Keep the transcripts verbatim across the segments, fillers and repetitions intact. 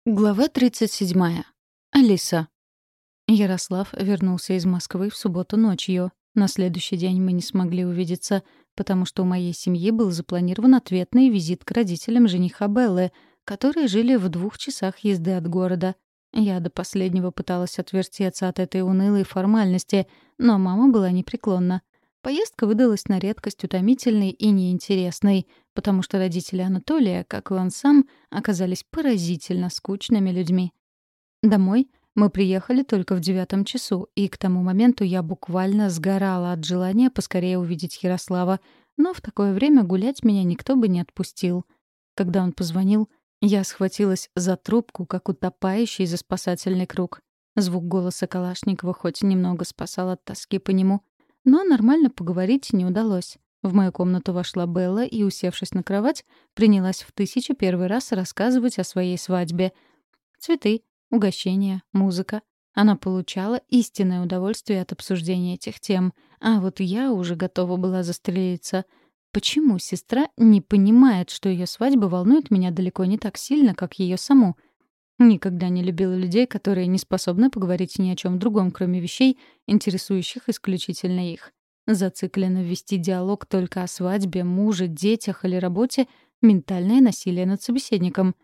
Глава тридцать седьмая. Алиса. Ярослав вернулся из Москвы в субботу ночью. На следующий день мы не смогли увидеться, потому что у моей семьи был запланирован ответный визит к родителям жениха Беллы, которые жили в двух часах езды от города. Я до последнего пыталась отвертеться от этой унылой формальности, но мама была непреклонна. Поездка выдалась на редкость утомительной и неинтересной, потому что родители Анатолия, как и он сам, оказались поразительно скучными людьми. Домой мы приехали только в девятом часу, и к тому моменту я буквально сгорала от желания поскорее увидеть Ярослава, но в такое время гулять меня никто бы не отпустил. Когда он позвонил, я схватилась за трубку, как утопающий за спасательный круг. Звук голоса Калашникова хоть немного спасал от тоски по нему, но нормально поговорить не удалось. В мою комнату вошла Белла и, усевшись на кровать, принялась в тысячу первый раз рассказывать о своей свадьбе. Цветы, угощения, музыка. Она получала истинное удовольствие от обсуждения этих тем, а вот я уже готова была застрелиться. Почему сестра не понимает, что ее свадьба волнует меня далеко не так сильно, как ее саму? Никогда не любила людей, которые не способны поговорить ни о чем другом, кроме вещей, интересующих исключительно их. Зациклено вести диалог только о свадьбе, муже, детях или работе — ментальное насилие над собеседником.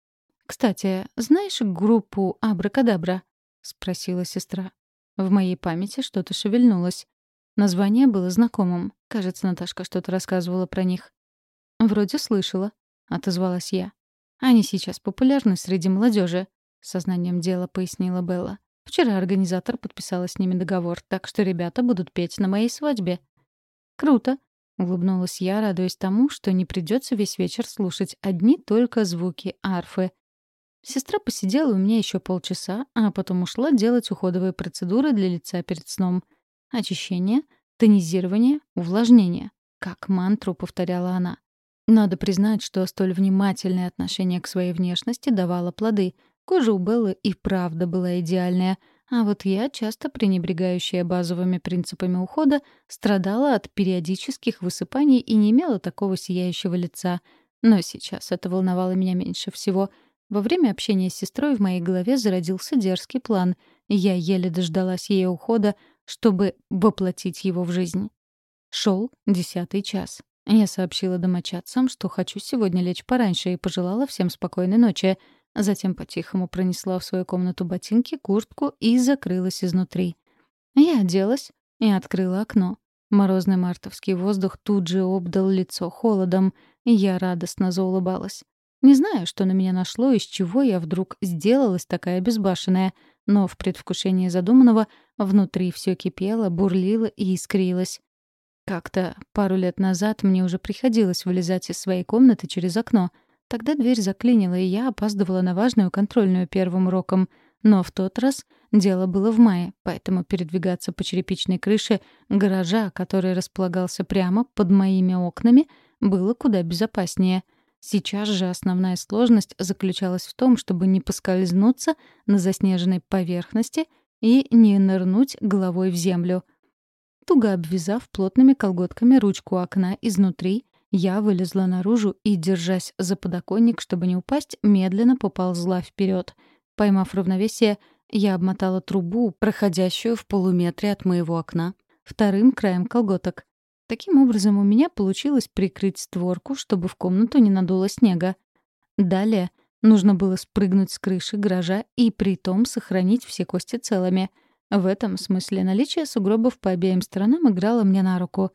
«Кстати, знаешь группу «Абракадабра»?» — спросила сестра. В моей памяти что-то шевельнулось. Название было знакомым. Кажется, Наташка что-то рассказывала про них. «Вроде слышала», — отозвалась я. «Они сейчас популярны среди молодежи», — сознанием дела пояснила Белла. «Вчера организатор подписала с ними договор, так что ребята будут петь на моей свадьбе». «Круто», — улыбнулась я, радуясь тому, что не придется весь вечер слушать одни только звуки арфы. Сестра посидела у меня еще полчаса, а потом ушла делать уходовые процедуры для лица перед сном. Очищение, тонизирование, увлажнение. Как мантру повторяла она. Надо признать, что столь внимательное отношение к своей внешности давало плоды. Кожа у Беллы и правда была идеальная, а вот я, часто пренебрегающая базовыми принципами ухода, страдала от периодических высыпаний и не имела такого сияющего лица. Но сейчас это волновало меня меньше всего. Во время общения с сестрой в моей голове зародился дерзкий план, и я еле дождалась ее ухода, чтобы воплотить его в жизнь. Шел десятый час. Я сообщила домочадцам, что хочу сегодня лечь пораньше, и пожелала всем спокойной ночи. Затем по-тихому пронесла в свою комнату ботинки, куртку и закрылась изнутри. Я оделась и открыла окно. Морозный мартовский воздух тут же обдал лицо холодом, и я радостно заулыбалась. Не знаю, что на меня нашло, из чего я вдруг сделалась такая безбашенная, но в предвкушении задуманного внутри все кипело, бурлило и искрилось. Как-то пару лет назад мне уже приходилось вылезать из своей комнаты через окно. Тогда дверь заклинила, и я опаздывала на важную контрольную первым уроком. Но в тот раз дело было в мае, поэтому передвигаться по черепичной крыше гаража, который располагался прямо под моими окнами, было куда безопаснее. Сейчас же основная сложность заключалась в том, чтобы не поскользнуться на заснеженной поверхности и не нырнуть головой в землю. Туго обвязав плотными колготками ручку окна изнутри, я вылезла наружу и, держась за подоконник, чтобы не упасть, медленно поползла вперед. Поймав равновесие, я обмотала трубу, проходящую в полуметре от моего окна, вторым краем колготок. Таким образом, у меня получилось прикрыть створку, чтобы в комнату не надуло снега. Далее нужно было спрыгнуть с крыши гаража и притом сохранить все кости целыми. В этом смысле наличие сугробов по обеим сторонам играло мне на руку.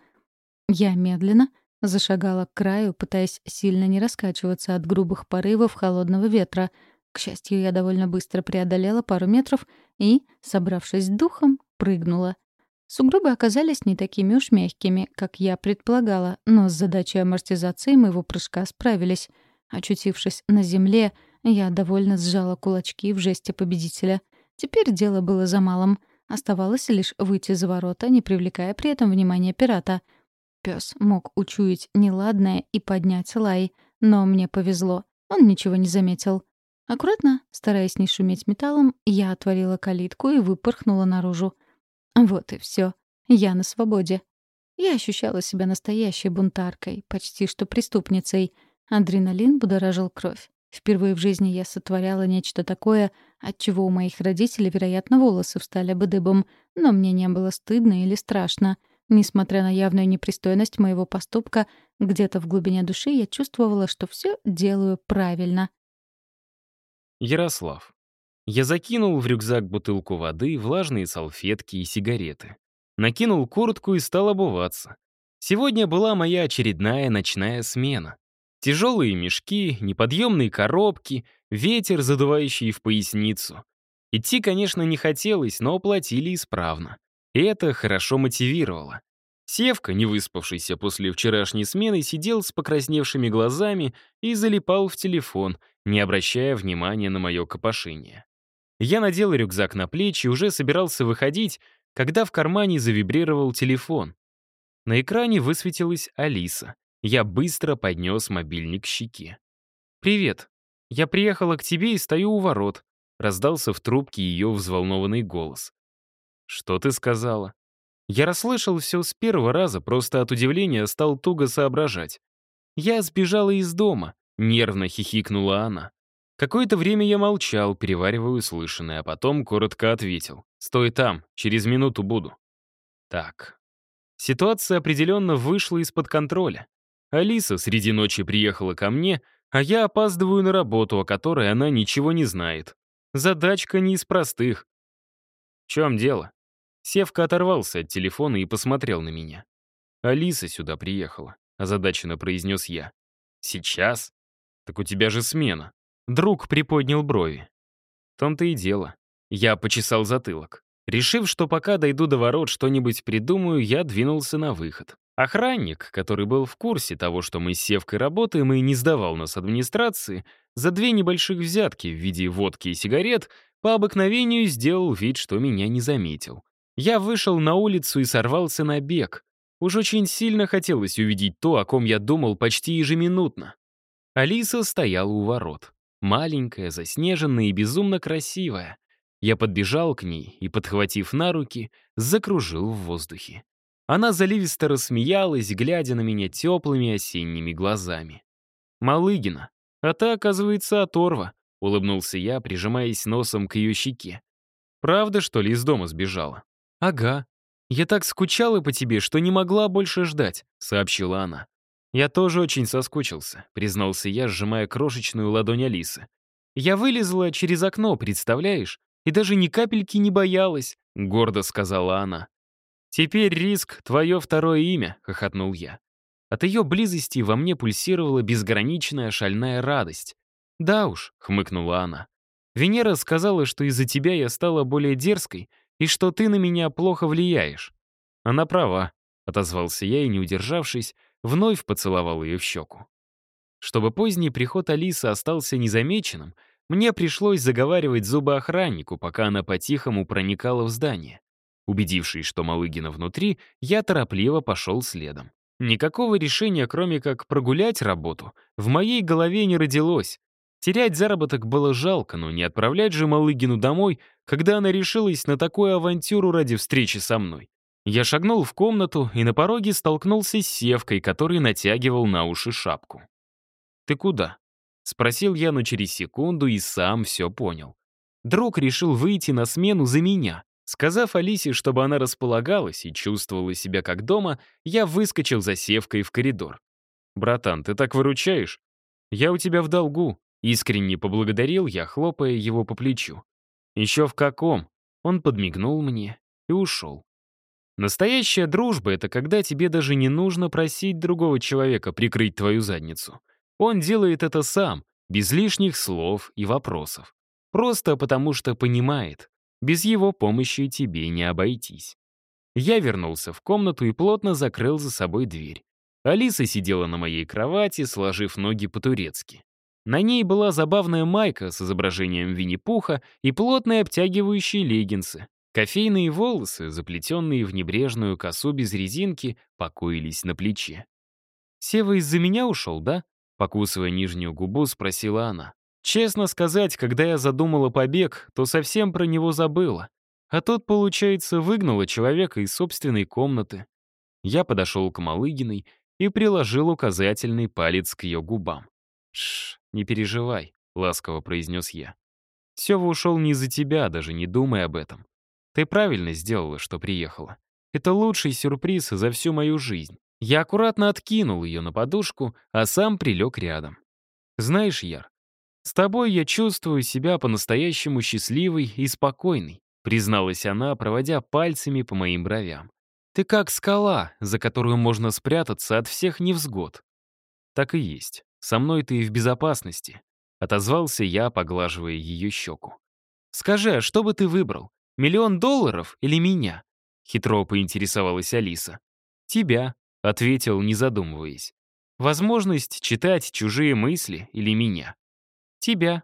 Я медленно зашагала к краю, пытаясь сильно не раскачиваться от грубых порывов холодного ветра. К счастью, я довольно быстро преодолела пару метров и, собравшись с духом, прыгнула. Сугробы оказались не такими уж мягкими, как я предполагала, но с задачей амортизации моего прыжка справились. Очутившись на земле, я довольно сжала кулачки в жесте победителя. Теперь дело было за малым. Оставалось лишь выйти за ворота, не привлекая при этом внимания пирата. Пёс мог учуять неладное и поднять лай, но мне повезло. Он ничего не заметил. Аккуратно, стараясь не шуметь металлом, я отворила калитку и выпорхнула наружу. Вот и всё. Я на свободе. Я ощущала себя настоящей бунтаркой, почти что преступницей. Адреналин будоражил кровь. Впервые в жизни я сотворяла нечто такое, от чего у моих родителей, вероятно, волосы встали бы дыбом, но мне не было стыдно или страшно. Несмотря на явную непристойность моего поступка, где-то в глубине души я чувствовала, что все делаю правильно. Ярослав. Я закинул в рюкзак бутылку воды, влажные салфетки и сигареты. Накинул куртку и стал обуваться. Сегодня была моя очередная ночная смена. Тяжелые мешки, неподъемные коробки, ветер, задувающий в поясницу. Идти, конечно, не хотелось, но платили исправно. И это хорошо мотивировало. Севка, не выспавшийся после вчерашней смены, сидел с покрасневшими глазами и залипал в телефон, не обращая внимания на мое копошение. Я надел рюкзак на плечи и уже собирался выходить, когда в кармане завибрировал телефон. На экране высветилась Алиса. Я быстро поднес мобильник к щеке. «Привет. Я приехала к тебе и стою у ворот», — раздался в трубке ее взволнованный голос. «Что ты сказала?» Я расслышал все с первого раза, просто от удивления стал туго соображать. «Я сбежала из дома», — нервно хихикнула она. Какое-то время я молчал, переваривая услышанное, а потом коротко ответил. «Стой там, через минуту буду». Так. Ситуация определенно вышла из-под контроля. Алиса среди ночи приехала ко мне, а я опаздываю на работу, о которой она ничего не знает. Задачка не из простых. В чем дело? Севка оторвался от телефона и посмотрел на меня. «Алиса сюда приехала», — озадаченно произнес я. «Сейчас? Так у тебя же смена». Друг приподнял брови. В том-то и дело. Я почесал затылок. Решив, что пока дойду до ворот, что-нибудь придумаю, я двинулся на выход. Охранник, который был в курсе того, что мы с Севкой работаем и не сдавал нас администрации, за две небольших взятки в виде водки и сигарет по обыкновению сделал вид, что меня не заметил. Я вышел на улицу и сорвался на бег. Уж очень сильно хотелось увидеть то, о ком я думал почти ежеминутно. Алиса стояла у ворот. Маленькая, заснеженная и безумно красивая. Я подбежал к ней и, подхватив на руки, закружил в воздухе. Она заливисто рассмеялась, глядя на меня теплыми осенними глазами. «Малыгина, а ты, оказывается, оторва», — улыбнулся я, прижимаясь носом к ее щеке. «Правда, что ли, из дома сбежала?» «Ага. Я так скучала по тебе, что не могла больше ждать», — сообщила она. «Я тоже очень соскучился», — признался я, сжимая крошечную ладонь Алисы. «Я вылезла через окно, представляешь? И даже ни капельки не боялась», — гордо сказала она. «Теперь риск — твое второе имя», — хохотнул я. От ее близости во мне пульсировала безграничная шальная радость. «Да уж», — хмыкнула она. «Венера сказала, что из-за тебя я стала более дерзкой и что ты на меня плохо влияешь». «Она права», — отозвался я и, не удержавшись, вновь поцеловал ее в щеку. Чтобы поздний приход Алисы остался незамеченным, мне пришлось заговаривать зубы охраннику, пока она по-тихому проникала в здание. Убедившись, что Малыгина внутри, я торопливо пошел следом. Никакого решения, кроме как прогулять работу, в моей голове не родилось. Терять заработок было жалко, но не отправлять же Малыгину домой, когда она решилась на такую авантюру ради встречи со мной. Я шагнул в комнату и на пороге столкнулся с Севкой, который натягивал на уши шапку. «Ты куда?» — спросил я, но через секунду и сам все понял. Друг решил выйти на смену за меня. Сказав Алисе, чтобы она располагалась и чувствовала себя как дома, я выскочил за Севкой в коридор. «Братан, ты так выручаешь? Я у тебя в долгу», — искренне поблагодарил я, хлопая его по плечу. «Еще в каком?» Он подмигнул мне и ушел. Настоящая дружба — это когда тебе даже не нужно просить другого человека прикрыть твою задницу. Он делает это сам, без лишних слов и вопросов. Просто потому что понимает, без его помощи тебе не обойтись. Я вернулся в комнату и плотно закрыл за собой дверь. Алиса сидела на моей кровати, сложив ноги по-турецки. На ней была забавная майка с изображением Винни-Пуха и плотные обтягивающие леггинсы. Кофейные волосы, заплетенные в небрежную косу без резинки, покоились на плече. «Сева из-за меня ушел, да?» Покусывая нижнюю губу, спросила она. Честно сказать, когда я задумала побег, то совсем про него забыла. А тут, получается, выгнала человека из собственной комнаты. Я подошел к Малыгиной и приложил указательный палец к ее губам. «Шш, не переживай. ласково произнес я. Сёва ушел не из-за тебя, даже не думай об этом. Ты правильно сделала, что приехала. Это лучший сюрприз за всю мою жизнь. Я аккуратно откинул ее на подушку, а сам прилег рядом. Знаешь, Яр, с тобой я чувствую себя по-настоящему счастливой и спокойной, призналась она, проводя пальцами по моим бровям. Ты как скала, за которую можно спрятаться от всех невзгод. Так и есть. Со мной ты в безопасности, отозвался я, поглаживая ее щеку. Скажи, а что бы ты выбрал? Миллион долларов или меня? Хитро поинтересовалась Алиса. Тебя, ответил, не задумываясь. Возможность читать чужие мысли или меня? Тебя.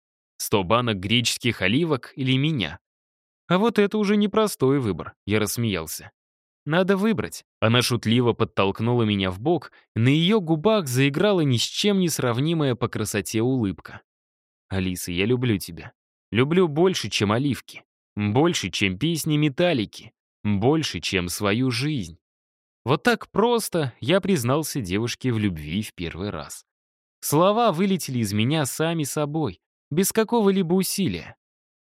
Сто банок греческих оливок или меня? А вот это уже непростой выбор, я рассмеялся. Надо выбрать. Она шутливо подтолкнула меня в бок, на ее губах заиграла ни с чем не сравнимая по красоте улыбка. «Алиса, я люблю тебя. Люблю больше, чем оливки. Больше, чем песни Металлики. Больше, чем свою жизнь». Вот так просто я признался девушке в любви в первый раз. Слова вылетели из меня сами собой, без какого-либо усилия.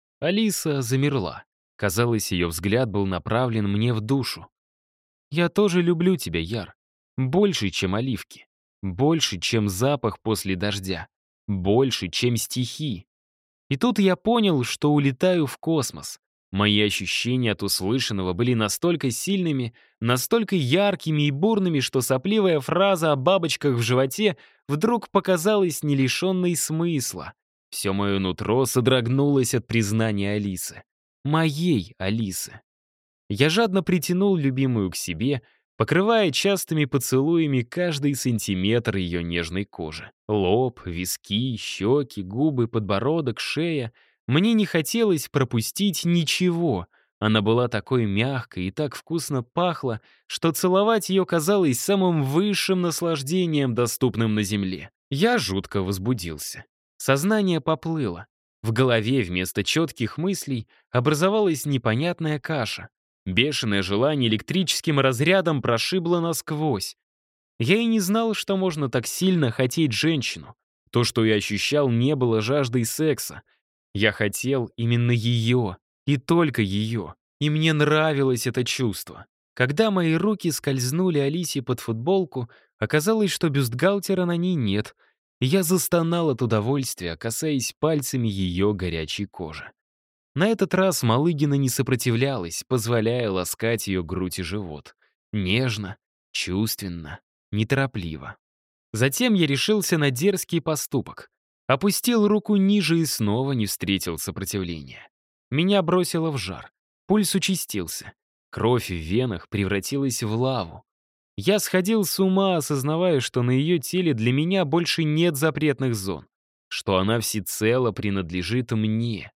Алиса замерла. Казалось, ее взгляд был направлен мне в душу. «Я тоже люблю тебя, Яр. Больше, чем оливки. Больше, чем запах после дождя. Больше, чем стихи». И тут я понял, что улетаю в космос. Мои ощущения от услышанного были настолько сильными, настолько яркими и бурными, что сопливая фраза о бабочках в животе вдруг показалась не лишенной смысла. Все мое нутро содрогнулось от признания Алисы. Моей Алисы. Я жадно притянул любимую к себе, покрывая частыми поцелуями каждый сантиметр ее нежной кожи. Лоб, виски, щеки, губы, подбородок, шея. Мне не хотелось пропустить ничего. Она была такой мягкой и так вкусно пахла, что целовать ее казалось самым высшим наслаждением, доступным на земле. Я жутко возбудился. Сознание поплыло. В голове вместо четких мыслей образовалась непонятная каша. Бешеное желание электрическим разрядом прошибло насквозь. Я и не знал, что можно так сильно хотеть женщину. То, что я ощущал, не было жаждой секса. Я хотел именно ее, и только ее. И мне нравилось это чувство. Когда мои руки скользнули Алисе под футболку, оказалось, что бюстгальтера на ней нет, и я застонал от удовольствия, касаясь пальцами ее горячей кожи. На этот раз Малыгина не сопротивлялась, позволяя ласкать ее грудь и живот. Нежно, чувственно, неторопливо. Затем я решился на дерзкий поступок. Опустил руку ниже и снова не встретил сопротивления. Меня бросило в жар. Пульс участился. Кровь в венах превратилась в лаву. Я сходил с ума, осознавая, что на ее теле для меня больше нет запретных зон, что она всецело принадлежит мне.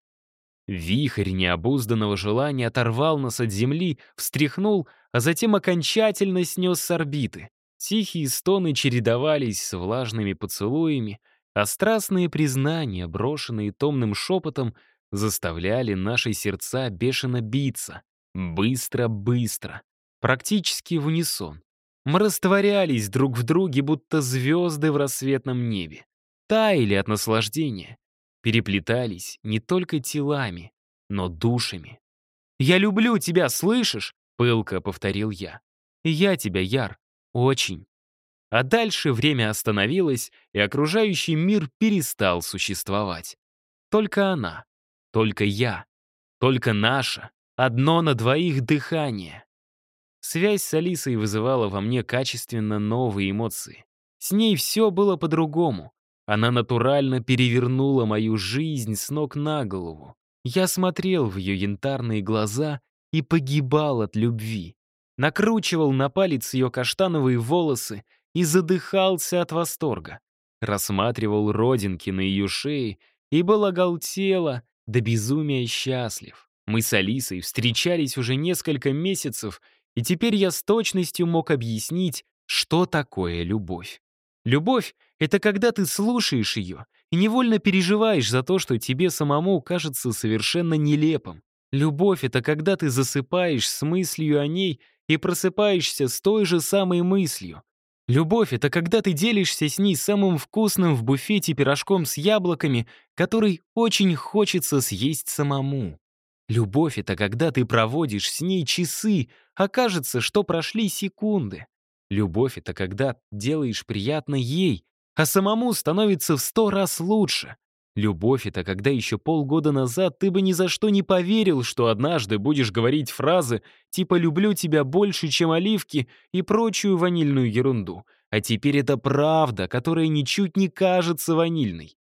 Вихрь необузданного желания оторвал нас от земли, встряхнул, а затем окончательно снес с орбиты. Тихие стоны чередовались с влажными поцелуями, а страстные признания, брошенные томным шепотом, заставляли наши сердца бешено биться. Быстро-быстро. Практически в унисон. Мы растворялись друг в друге, будто звезды в рассветном небе. Таяли от наслаждения. Переплетались не только телами, но душами. «Я люблю тебя, слышишь?» — пылко повторил я. «И я тебя, Яр, очень». А дальше время остановилось, и окружающий мир перестал существовать. Только она, только я, только наша, одно на двоих дыхание. Связь с Алисой вызывала во мне качественно новые эмоции. С ней все было по-другому. Она натурально перевернула мою жизнь с ног на голову. Я смотрел в ее янтарные глаза и погибал от любви. Накручивал на палец ее каштановые волосы и задыхался от восторга. Рассматривал родинки на ее шее и был оголтело до безумия счастлив. Мы с Алисой встречались уже несколько месяцев, и теперь я с точностью мог объяснить, что такое любовь. Любовь — это когда ты слушаешь ее и невольно переживаешь за то, что тебе самому кажется совершенно нелепым. Любовь — это когда ты засыпаешь с мыслью о ней и просыпаешься с той же самой мыслью. Любовь — это когда ты делишься с ней самым вкусным в буфете пирожком с яблоками, который очень хочется съесть самому. Любовь — это когда ты проводишь с ней часы, а кажется, что прошли секунды. Любовь — это когда делаешь приятно ей, а самому становится в сто раз лучше. Любовь — это когда еще полгода назад ты бы ни за что не поверил, что однажды будешь говорить фразы типа «люблю тебя больше, чем оливки» и прочую ванильную ерунду. А теперь это правда, которая ничуть не кажется ванильной.